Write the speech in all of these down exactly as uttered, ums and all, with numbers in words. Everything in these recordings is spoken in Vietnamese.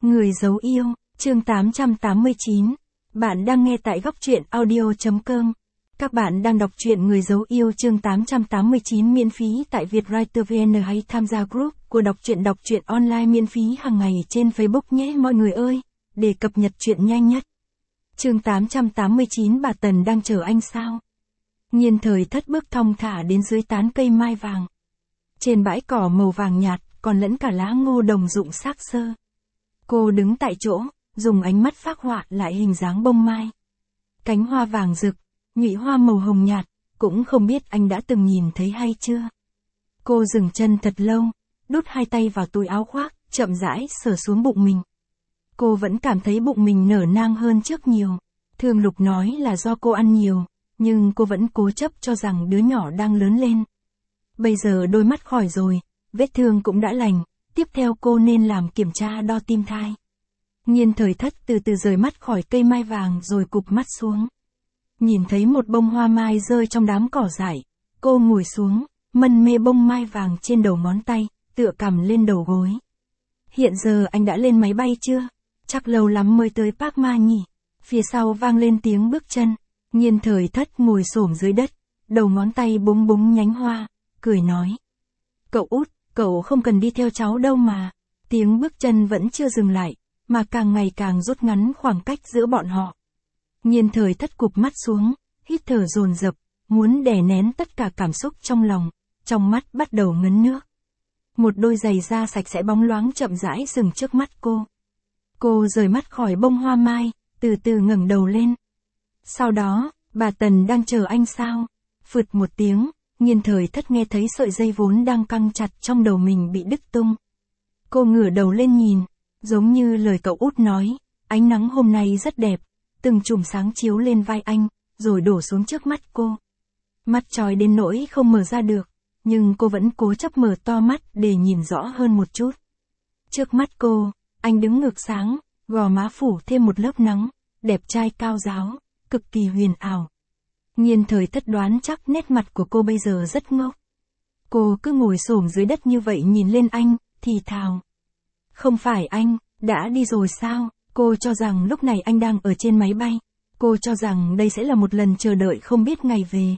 Người giấu yêu, chương tám trăm tám mươi chín. Bạn đang nghe tại góc truyện audio chấm com. Các bạn đang đọc truyện Người giấu yêu chương tám trăm tám mươi chín miễn phí tại Vietwriter vê en hay tham gia group của đọc truyện đọc truyện online miễn phí hàng ngày trên Facebook nhé mọi người ơi, để cập nhật truyện nhanh nhất. Chương tám trăm tám mươi chín bà Tần đang chờ anh sao? Nhiên Thời Thất bước thong thả đến dưới tán cây mai vàng. Trên bãi cỏ màu vàng nhạt, còn lẫn cả lá ngô đồng rụng xác xơ. Cô đứng tại chỗ, dùng ánh mắt phác họa lại hình dáng bông mai. Cánh hoa vàng rực, nhụy hoa màu hồng nhạt, cũng không biết anh đã từng nhìn thấy hay chưa. Cô dừng chân thật lâu, đút hai tay vào túi áo khoác, chậm rãi sờ xuống bụng mình. Cô vẫn cảm thấy bụng mình nở nang hơn trước nhiều. Thương Lục nói là do cô ăn nhiều, nhưng cô vẫn cố chấp cho rằng đứa nhỏ đang lớn lên. Bây giờ đôi mắt khỏi rồi, vết thương cũng đã lành, tiếp theo cô nên làm kiểm tra đo tim thai. Nhiên Thời Thất từ từ rời mắt khỏi cây mai vàng rồi cụp mắt xuống. Nhìn thấy một bông hoa mai rơi trong đám cỏ dại, cô ngồi xuống, mân mê bông mai vàng trên đầu ngón tay, tựa cằm lên đầu gối. Hiện giờ anh đã lên máy bay chưa? Chắc lâu lắm mới tới Park Ma nhỉ? Phía sau vang lên tiếng bước chân. Nhiên Thời Thất ngồi xổm dưới đất, đầu ngón tay búng búng nhánh hoa, cười nói. Cậu út, cậu không cần đi theo cháu đâu mà. Tiếng bước chân vẫn chưa dừng lại, mà càng ngày càng rút ngắn khoảng cách giữa bọn họ. Nhiên Thời Thất cụp mắt xuống, hít thở dồn dập, muốn đè nén tất cả cảm xúc trong lòng, trong mắt bắt đầu ngấn nước. Một đôi giày da sạch sẽ bóng loáng chậm rãi dừng trước mắt cô. Cô rời mắt khỏi bông hoa mai, từ từ ngẩng đầu lên. Sau đó, bà Tần đang chờ anh sao? Phụt một tiếng, Nhiên Thời Thất nghe thấy sợi dây vốn đang căng chặt trong đầu mình bị đứt tung. Cô ngửa đầu lên nhìn, giống như lời cậu út nói, ánh nắng hôm nay rất đẹp, từng chùm sáng chiếu lên vai anh, rồi đổ xuống trước mắt cô. Mắt chói đến nỗi không mở ra được, nhưng cô vẫn cố chấp mở to mắt để nhìn rõ hơn một chút. Trước mắt cô, anh đứng ngược sáng, gò má phủ thêm một lớp nắng, đẹp trai cao ráo, cực kỳ huyền ảo. Nhiên Thời Thất đoán chắc nét mặt của cô bây giờ rất ngốc. Cô cứ ngồi xổm dưới đất như vậy nhìn lên anh, thì thào. Không phải anh, đã đi rồi sao? Cô cho rằng lúc này anh đang ở trên máy bay. Cô cho rằng đây sẽ là một lần chờ đợi không biết ngày về.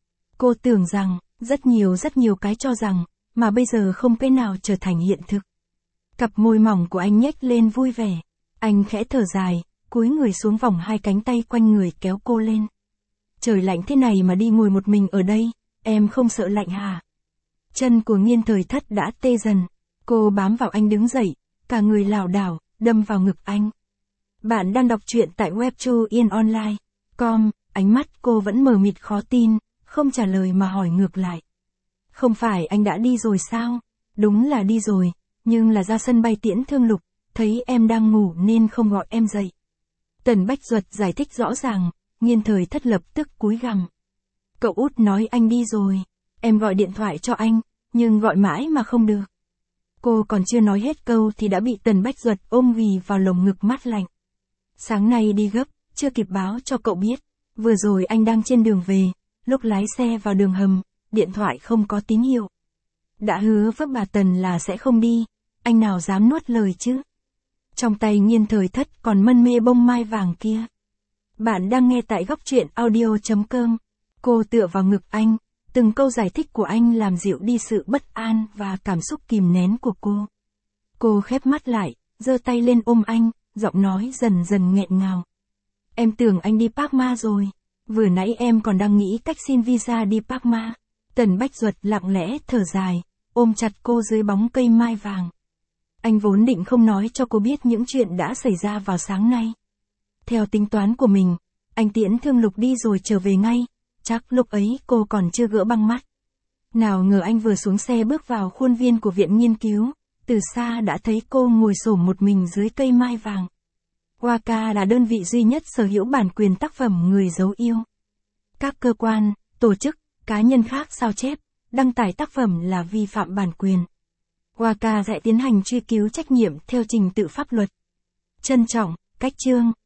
Cô tưởng rằng, rất nhiều rất nhiều cái cho rằng, mà bây giờ không cái nào trở thành hiện thực. Cặp môi mỏng của anh nhếch lên vui vẻ. Anh khẽ thở dài, cúi người xuống vòng hai cánh tay quanh người kéo cô lên. Trời lạnh thế này mà đi ngồi một mình ở đây, em không sợ lạnh hả? Chân của Nhiên Thời Thất đã tê dần. Cô bám vào anh đứng dậy, cả người lảo đảo, đâm vào ngực anh. Bạn đang đọc truyện tại webtoon online chấm com, ánh mắt cô vẫn mờ mịt khó tin, không trả lời mà hỏi ngược lại. Không phải anh đã đi rồi sao? Đúng là đi rồi, nhưng là ra sân bay tiễn Thương Lục, thấy em đang ngủ nên không gọi em dậy. Tần Bách Duật giải thích rõ ràng, Nhiên Thời Thất lập tức cúi gằm. Cậu út nói anh đi rồi, em gọi điện thoại cho anh, nhưng gọi mãi mà không được. Cô còn chưa nói hết câu thì đã bị Tần Bách Duật ôm ghì vào lồng ngực mát lạnh. Sáng nay đi gấp, chưa kịp báo cho cậu biết, vừa rồi anh đang trên đường về, lúc lái xe vào đường hầm, điện thoại không có tín hiệu. Đã hứa với bà Tần là sẽ không đi, anh nào dám nuốt lời chứ. Trong tay Nhiên Thời Thất còn mân mê bông mai vàng kia. Bạn đang nghe tại góc truyện audio chấm com. Cô tựa vào ngực anh, từng câu giải thích của anh làm dịu đi sự bất an và cảm xúc kìm nén của cô. Cô khép mắt lại, giơ tay lên ôm anh, giọng nói dần dần nghẹn ngào. Em tưởng anh đi Park Ma rồi, vừa nãy em còn đang nghĩ cách xin visa đi Park Ma. Tần Bách Duật lặng lẽ thở dài, ôm chặt cô dưới bóng cây mai vàng. Anh vốn định không nói cho cô biết những chuyện đã xảy ra vào sáng nay. Theo tính toán của mình, anh tiễn Thương Lục đi rồi trở về ngay, chắc lúc ấy cô còn chưa gỡ băng mắt. Nào ngờ anh vừa xuống xe bước vào khuôn viên của viện nghiên cứu, từ xa đã thấy cô ngồi xổm một mình dưới cây mai vàng. Waka là đơn vị duy nhất sở hữu bản quyền tác phẩm Người giấu yêu. Các cơ quan, tổ chức, cá nhân khác sao chép, đăng tải tác phẩm là vi phạm bản quyền. Waka sẽ tiến hành truy cứu trách nhiệm theo trình tự pháp luật. Trân trọng, Cách Chương.